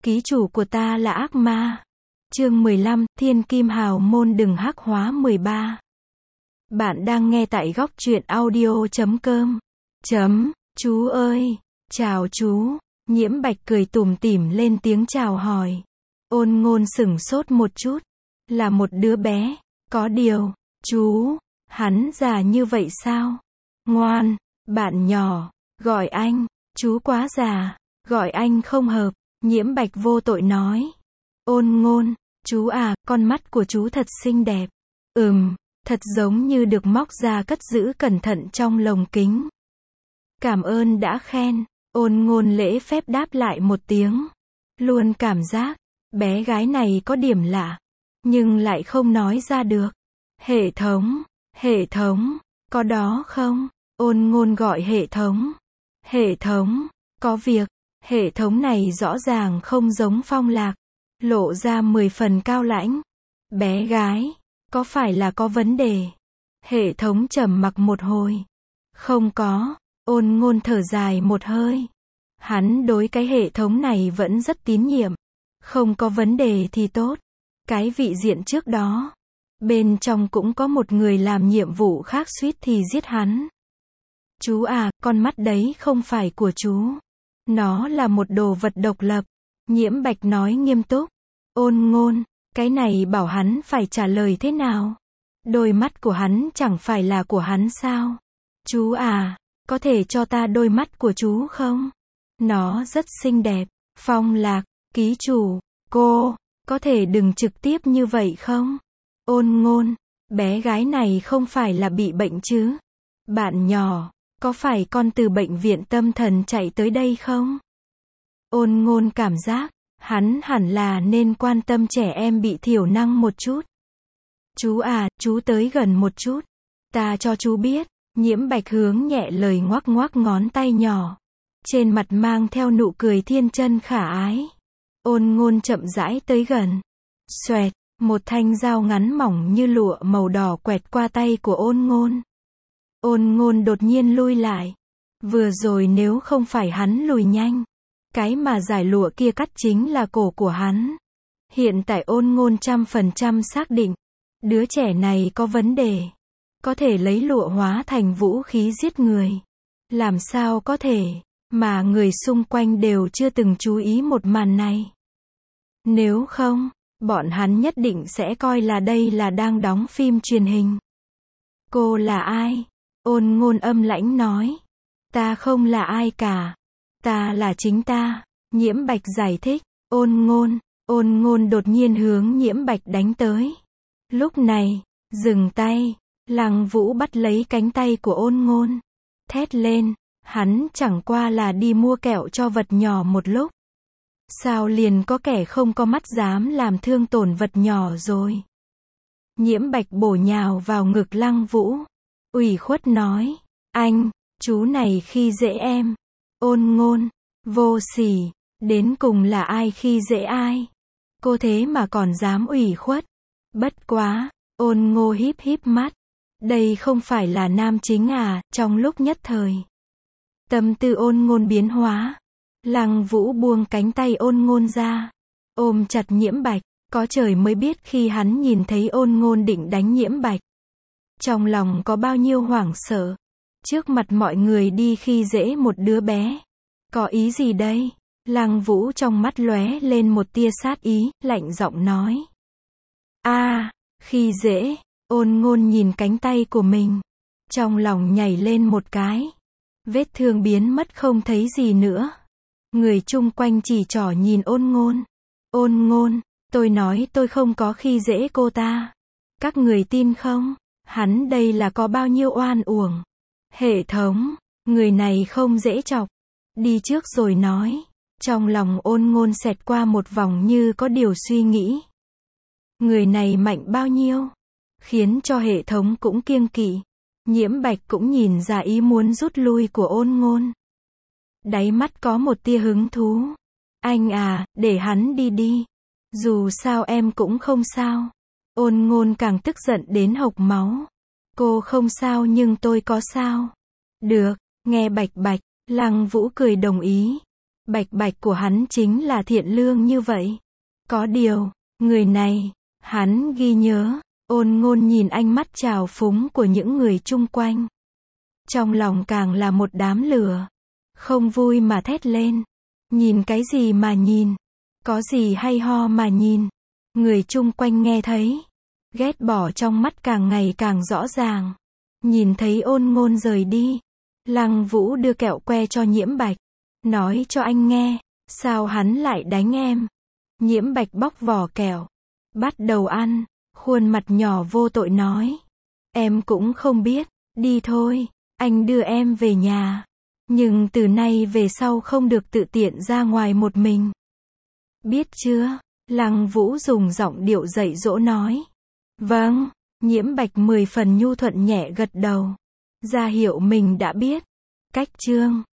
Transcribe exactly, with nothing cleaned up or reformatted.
ký chủ của ta là ác ma. Chương mười lăm, Thiên Kim Hào Môn đừng hắc hóa mười ba. Bạn đang nghe tại góc truyện audio chấm com. Chấm, chú ơi, chào chú. Nhiễm Bạch cười tủm tỉm lên tiếng chào hỏi. Ôn Ngôn sửng sốt một chút. Là một đứa bé, có điều, chú, hắn già như vậy sao? Ngoan, bạn nhỏ, gọi anh, chú quá già, gọi anh không hợp. Nhiễm Bạch vô tội nói. Ôn Ngôn, chú à, con mắt của chú thật xinh đẹp. Ừm, thật giống như được móc ra cất giữ cẩn thận trong lồng kính. Cảm ơn đã khen. Ôn Ngôn lễ phép đáp lại một tiếng. Luôn cảm giác, bé gái này có điểm lạ, nhưng lại không nói ra được. Hệ thống, hệ thống, có đó không? Ôn Ngôn gọi hệ thống. Hệ thống, có việc. Hệ thống này rõ ràng không giống Phong Lạc, lộ ra mười phần cao lãnh. Bé gái, có phải là có vấn đề? Hệ thống trầm mặc một hồi. Không có. Ôn Ngôn thở dài một hơi. Hắn đối cái hệ thống này vẫn rất tín nhiệm. Không có vấn đề thì tốt. Cái vị diện trước đó, bên trong cũng có một người làm nhiệm vụ khác suýt thì giết hắn. Chú à, con mắt đấy không phải của chú. Nó là một đồ vật độc lập. Nhiễm Bạch nói nghiêm túc. Ôn Ngôn, cái này bảo hắn phải trả lời thế nào? Đôi mắt của hắn chẳng phải là của hắn sao? Chú à, có thể cho ta đôi mắt của chú không? Nó rất xinh đẹp. Phong Lạc, ký chủ, cô, có thể đừng trực tiếp như vậy không? Ôn Ngôn, bé gái này không phải là bị bệnh chứ? Bạn nhỏ, có phải con từ bệnh viện tâm thần chạy tới đây không? Ôn Ngôn cảm giác, hắn hẳn là nên quan tâm trẻ em bị thiểu năng một chút. Chú à, chú tới gần một chút. Ta cho chú biết. Nhiễm Bạch hướng nhẹ lời ngoắc ngoắc ngón tay nhỏ. Trên mặt mang theo nụ cười thiên chân khả ái. Ôn Ngôn chậm rãi tới gần. Xoẹt, một thanh dao ngắn mỏng như lụa màu đỏ quẹt qua tay của Ôn Ngôn. Ôn Ngôn đột nhiên lui lại. Vừa rồi nếu không phải hắn lùi nhanh, cái mà giải lụa kia cắt chính là cổ của hắn. Hiện tại Ôn Ngôn trăm phần trăm xác định, đứa trẻ này có vấn đề. Có thể lấy lụa hóa thành vũ khí giết người. Làm sao có thể, mà người xung quanh đều chưa từng chú ý một màn này. Nếu không, bọn hắn nhất định sẽ coi là đây là đang đóng phim truyền hình. Cô là ai? Ôn Ngôn âm lãnh nói. Ta không là ai cả. Ta là chính ta. Nhiễm Bạch giải thích. Ôn Ngôn, Ôn Ngôn đột nhiên hướng Nhiễm Bạch đánh tới. Lúc này, dừng tay. Lăng Vũ bắt lấy cánh tay của Ôn Ngôn. Thét lên. Hắn chẳng qua là đi mua kẹo cho vật nhỏ một lúc. Sao liền có kẻ không có mắt dám làm thương tổn vật nhỏ rồi? Nhiễm Bạch bổ nhào vào ngực Lăng Vũ. Ủy khuất nói. Anh, chú này khi dễ em. Ôn Ngôn, vô sỉ. Đến cùng là ai khi dễ ai? Cô thế mà còn dám ủy khuất. Bất quá. Ôn Ngô híp híp mắt. Đây không phải là nam chính à? Trong lúc nhất thời, tâm tư Ôn Ngôn biến hóa. Lăng Vũ buông cánh tay Ôn Ngôn ra, ôm chặt Nhiễm Bạch. Có trời mới biết khi hắn nhìn thấy Ôn Ngôn định đánh Nhiễm Bạch, trong lòng có bao nhiêu hoảng sợ. Trước mặt mọi người đi khi dễ một đứa bé. Có ý gì đây? Lăng Vũ trong mắt lóe lên một tia sát ý, lạnh giọng nói. A, à, khi dễ. Ôn Ngôn nhìn cánh tay của mình, trong lòng nhảy lên một cái. Vết thương biến mất không thấy gì nữa. Người chung quanh chỉ trỏ nhìn Ôn Ngôn. Ôn Ngôn, tôi nói tôi không có khi dễ cô ta. Các người tin không? Hắn đây là có bao nhiêu oan uổng. Hệ thống, người này không dễ chọc. Đi trước rồi nói. Trong lòng Ôn Ngôn xẹt qua một vòng như có điều suy nghĩ. Người này mạnh bao nhiêu? Khiến cho hệ thống cũng kiêng kỵ. Nhiễm Bạch cũng nhìn ra ý muốn rút lui của Ôn Ngôn. Đáy mắt có một tia hứng thú. Anh à, để hắn đi đi. Dù sao em cũng không sao. Ôn Ngôn càng tức giận đến hộc máu. Cô không sao nhưng tôi có sao. Được, nghe Bạch Bạch. Lăng Vũ cười đồng ý. Bạch bạch của hắn chính là thiện lương như vậy. Có điều, người này, hắn ghi nhớ. Ôn Ngôn nhìn ánh mắt trào phúng của những người chung quanh. Trong lòng càng là một đám lửa. Không vui mà thét lên. Nhìn cái gì mà nhìn? Có gì hay ho mà nhìn? Người chung quanh nghe thấy. Ghét bỏ trong mắt càng ngày càng rõ ràng. Nhìn thấy Ôn Ngôn rời đi. Lăng Vũ đưa kẹo que cho Nhiễm Bạch. Nói cho anh nghe. Sao hắn lại đánh em? Nhiễm Bạch bóc vỏ kẹo. Bắt đầu ăn. Khuôn mặt nhỏ vô tội nói. Em cũng không biết. Đi thôi. Anh đưa em về nhà. Nhưng từ nay về sau không được tự tiện ra ngoài một mình. Biết chưa? Lăng Vũ dùng giọng điệu dạy dỗ nói. Vâng. Nhiễm Bạch mười phần nhu thuận nhẹ gật đầu. Ra hiệu mình đã biết. Cách chương